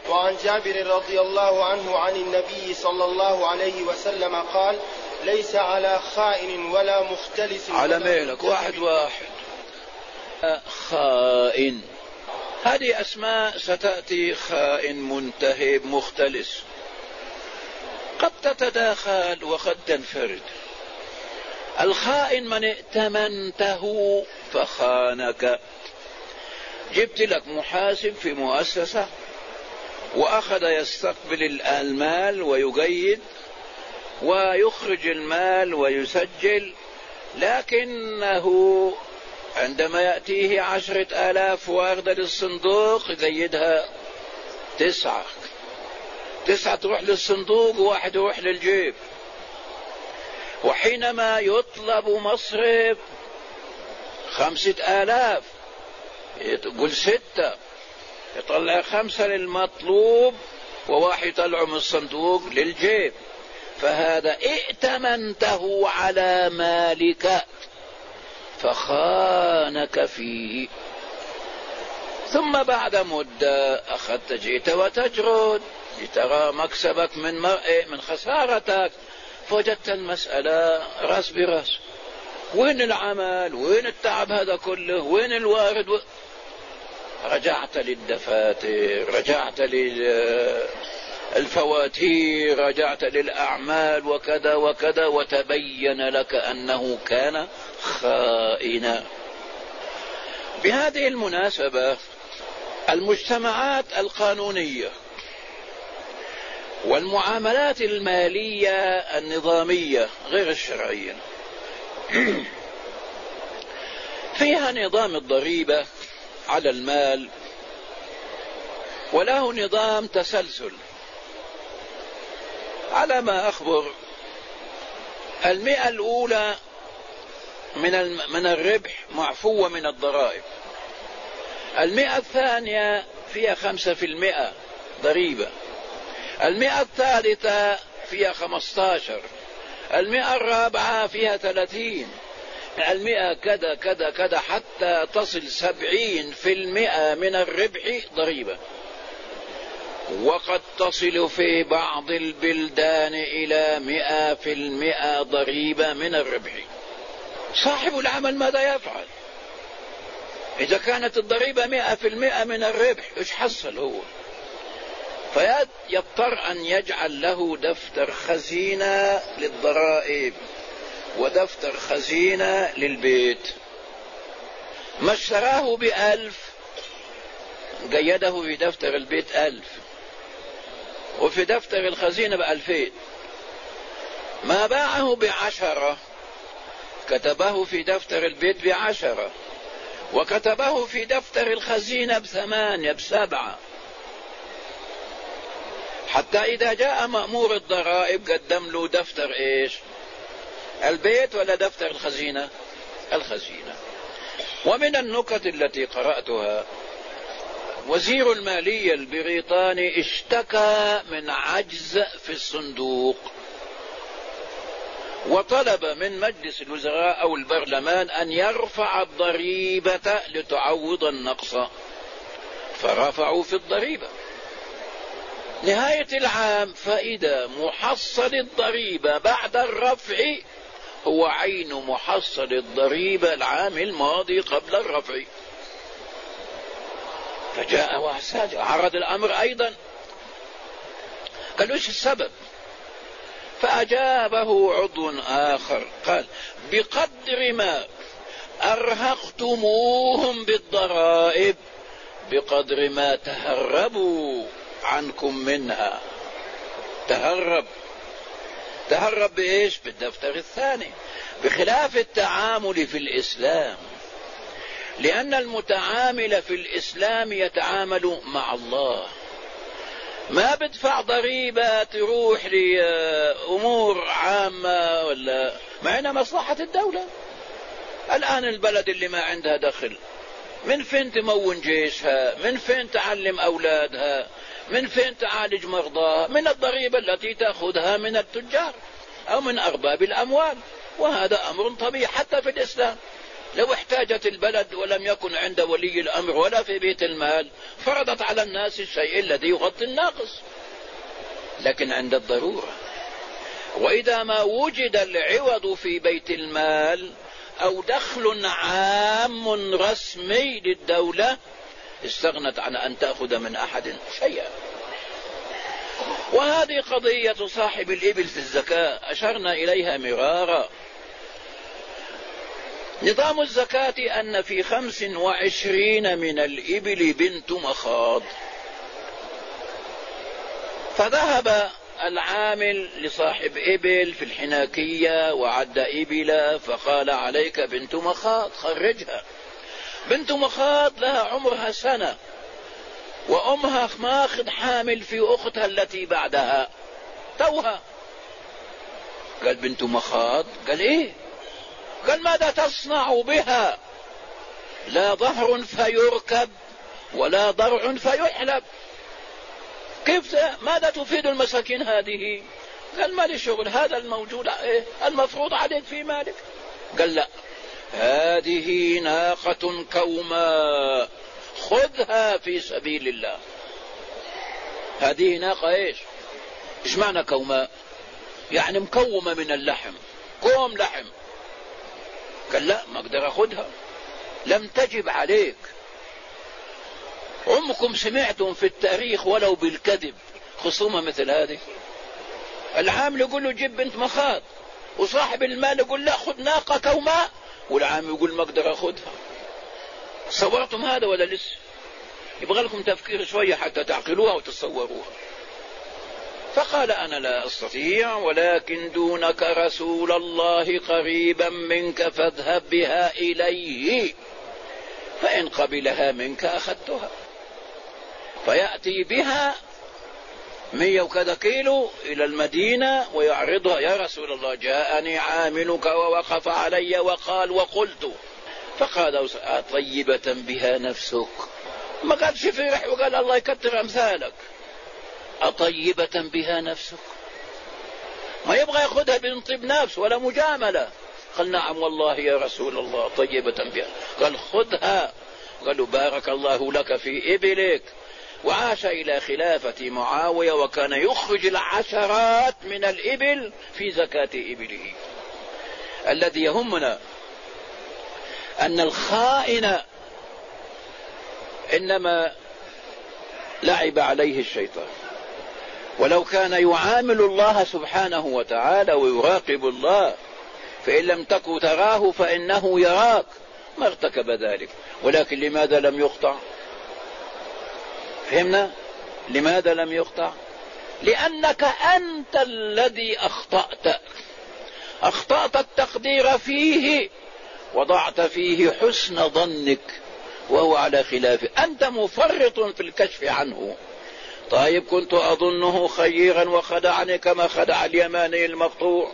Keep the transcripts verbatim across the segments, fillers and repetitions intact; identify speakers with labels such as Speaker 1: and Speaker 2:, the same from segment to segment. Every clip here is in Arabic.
Speaker 1: وعن جابر رضي الله عنه عن النبي صلى الله عليه وسلم قال: ليس على خائن ولا مختلس
Speaker 2: على مهلك واحد واحد خائن، هذه أسماء ستأتي: خائن، منتهب، مختلس، قد تتداخل وقد تنفرد. الخائن من ائتمنته فخانك، جبت لك محاسب في مؤسسة وأخذ يستقبل المال ويقيد ويخرج المال ويسجل، لكنه عندما يأتيه عشرة آلاف واردة للصندوق يقيدها تسعة تسعة تروح للصندوق وواحد يروح للجيب. وحينما يطلب مصرف خمسة آلاف يقول ستة، يطلع خمسة للمطلوب وواحد يطلعه من الصندوق للجيب. فهذا ائتمنته على مالك فخانك فيه، ثم بعد مدة أخذت جئت وتجرد لترى مكسبك من من خسارتك، فوجدت المسألة راس براس. وين العمل؟ وين التعب هذا كله؟ وين الوارد؟ و... رجعت للدفاتر، رجعت للفواتير، رجعت للأعمال وكذا وكذا، وتبين لك أنه كان خائنا. بهذه المناسبة المجتمعات القانونية والمعاملات المالية النظامية غير الشرعية فيها نظام الضريبة على المال، وله نظام تسلسل. على ما أخبر المئة الأولى من من الربح معفوة من الضرائب، المئة الثانية فيها خمسة في المئة ضريبة، المئة الثالثة فيها خمسة عشر، المئة الرابعة فيها ثلاثين، المئة كذا كذا كذا حتى تصل سبعين في المئة من الربح ضريبة. وقد تصل في بعض البلدان إلى مئة في المئة ضريبة من الربح. صاحب العمل ماذا يفعل؟ إذا كانت الضريبة مئة في المئة من الربح إيش حصل هو؟ فيضطر أن يجعل له دفتر خزينة للضرائب ودفتر خزينة للبيت. ما اشتراه بألف قيده في دفتر البيت ألف، وفي دفتر الخزينة بألفين. ما باعه بعشرة كتبه في دفتر البيت بعشرة، وكتبه في دفتر الخزينة بثمانية بسبعة، حتى إذا جاء مأمور الضرائب قدم له دفتر إيش؟ البيت ولا دفتر الخزينة؟ الخزينة. ومن النكت التي قرأتها وزير المالية البريطاني اشتكى من عجز في الصندوق، وطلب من مجلس الوزراء أو البرلمان أن يرفع الضريبة لتعوض النقص، فرفعوا في الضريبة. نهاية العام فإذا محصل الضريبة بعد الرفع هو عين محصل الضريبة العام الماضي قبل الرفع. فجاء وحساج عرض الأمر أيضا، قال ايش السبب؟ فأجابه عضو آخر قال: بقدر ما أرهقتموهم بالضرائب بقدر ما تهربوا عنكم منها. تهرب تهرب بإيش؟ بالدفتر الثاني. بخلاف التعامل في الإسلام، لأن المتعامل في الإسلام يتعامل مع الله، ما بدفع ضريبة تروح لأمور عامة ولا معنا مصلحة الدولة. الآن البلد اللي ما عندها دخل من فين تمون جيشها؟ من فين تعلم أولادها؟ من فين تعالج مرضاها؟ من الضريبة التي تأخذها من التجار أو من أرباب الأموال. وهذا أمر طبيعي حتى في الإسلام. لو احتاجت البلد ولم يكن عند ولي الأمر ولا في بيت المال فرضت على الناس الشيء الذي يغطي الناقص، لكن عند الضرورة. وإذا ما وجد العوض في بيت المال أو دخل عام رسمي للدولة استغنت عن أن تأخذ من أحد شيئا. وهذه قضية صاحب الإبل في الزكاة أشرنا إليها مرارا. نظام الزكاة أن في خمس وعشرين من الإبل بنت مخاض، فذهب العامل لصاحب إبل في الحناكية وعد إبلا فقال عليك بنت مخاض خرجها. بنت مخاض لها عمرها سنة وأمها ماخذ حامل في أختها التي بعدها توها. قال بنت مخاض؟ قال إيه؟ قال ماذا تصنع بها؟ لا ظهر فيركب ولا ضرع فيحلب، كيف ماذا تفيد المساكين هذه؟ قال ما لي شغل، هذا الموجود إيه؟ المفروض عليك في مالك. قال لا، هذه ناقة كوماء خذها في سبيل الله. هذه ناقة ايش؟ ايش معنى كوماء؟ يعني مكومة من اللحم، كوم لحم. قال لا ما اقدر اخذها، لم تجب عليك. عمكم سمعتم في التاريخ ولو بالكذب خصومة مثل هذه؟ العامل يقول له جيب بنت مخاض، وصاحب المال يقول لا خذ ناقة كوماء، والعامل يقول ما اقدر اخذها. صورتم هذا ولا لسه؟ يبغى لكم تفكير شوية حتى تعقلوها وتصوروها. فقال أنا لا أستطيع، ولكن دونك رسول الله قريبا منك فاذهب بها إليه، فإن قبلها منك أخذتها. فيأتي بها مية وكذا كيلو إلى المدينة ويعرضها، يا رسول الله جاءني عاملك ووقف علي وقال وقلت. فقال طيبة بها نفسك؟ ما قالش فرح وقال الله يكتر أمثالك. أطيبة بها نفسك؟ ما يبغى يأخذها من طيب نفس ولا مجاملة. قال نعم والله يا رسول الله طيبة بها. قال خذها. قالوا بارك الله لك في إبلك. وعاش إلى خلافة معاوية وكان يخرج العشرات من الإبل في زكاة إبله. الذي يهمنا أن الخائن إنما لعب عليه الشيطان، ولو كان يعامل الله سبحانه وتعالى ويراقب الله فإن لم تكن تراه فإنه يراك ما ارتكب ذلك. ولكن لماذا لم يقطع؟ فهمنا لماذا لم يقطع؟ لأنك أنت الذي أخطأت أخطأت التقدير فيه، وضعت فيه حسن ظنك وهو على خلافه، أنت مفرط في الكشف عنه. طيب كنت أظنه خيرا وخدعني كما خدع اليماني المقطوع،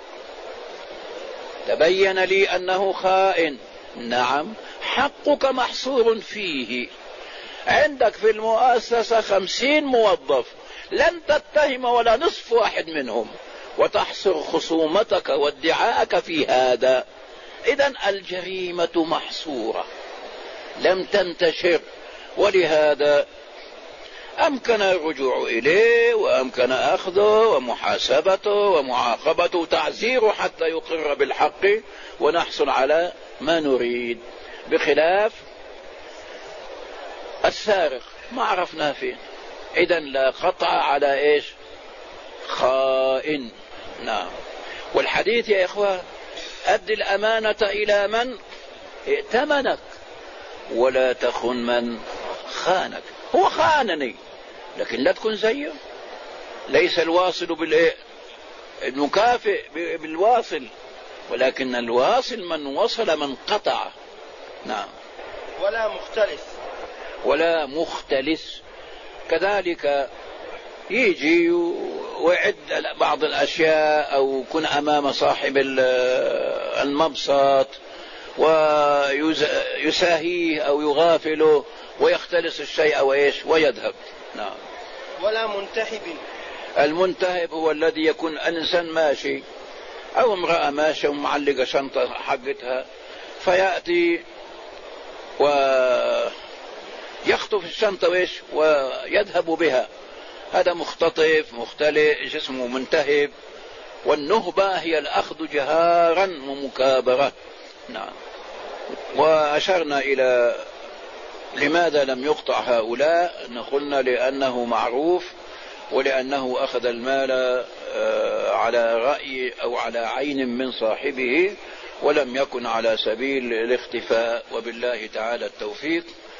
Speaker 2: تبين لي أنه خائن. نعم حقك محصور فيه. عندك في المؤسسة خمسين موظف لن تتهم ولا نصف واحد منهم، وتحصر خصومتك وادعاءك في هذا. إذن الجريمة محصورة لم تنتشر، ولهذا أمكن الرجوع إليه وأمكن أخذه ومحاسبته ومعاقبته وتعزيره حتى يقر بالحق ونحصل على ما نريد، بخلاف السارق ما عرفنا فين. إذن لا قطع على إيش؟ خائن. نعم. والحديث يا إخوان أد الأمانة إلى من ائتمنك ولا تخن من خانك. هو خانني لكن لا تكون زيه. ليس الواصل بالإيه؟ المكافئ بالواصل، ولكن الواصل من وصل من قطع. نعم.
Speaker 1: ولا مختلس.
Speaker 2: ولا مختلس كذلك يجي ويعد بعض الأشياء أو يكون أمام صاحب المبسط ويساهيه أو يغافله ويختلس الشيء وإيش ويذهب. نعم.
Speaker 1: ولا منتهب.
Speaker 2: المنتهب هو الذي يكون إنسان ماشي أو امرأة ماشية ومعلقة شنطة حقتها، فيأتي ويخطف الشنطة وإيش ويذهب بها. هذا مختطف مختلئ جسمه منتهب. والنهبة هي الأخذ جهارا ومكابرة. نعم. وأشرنا إلى لماذا لم يقطع هؤلاء، قلنا لأنه معروف ولأنه أخذ المال على رأي أو على عين من صاحبه ولم يكن على سبيل الاختفاء. وبالله تعالى التوفيق.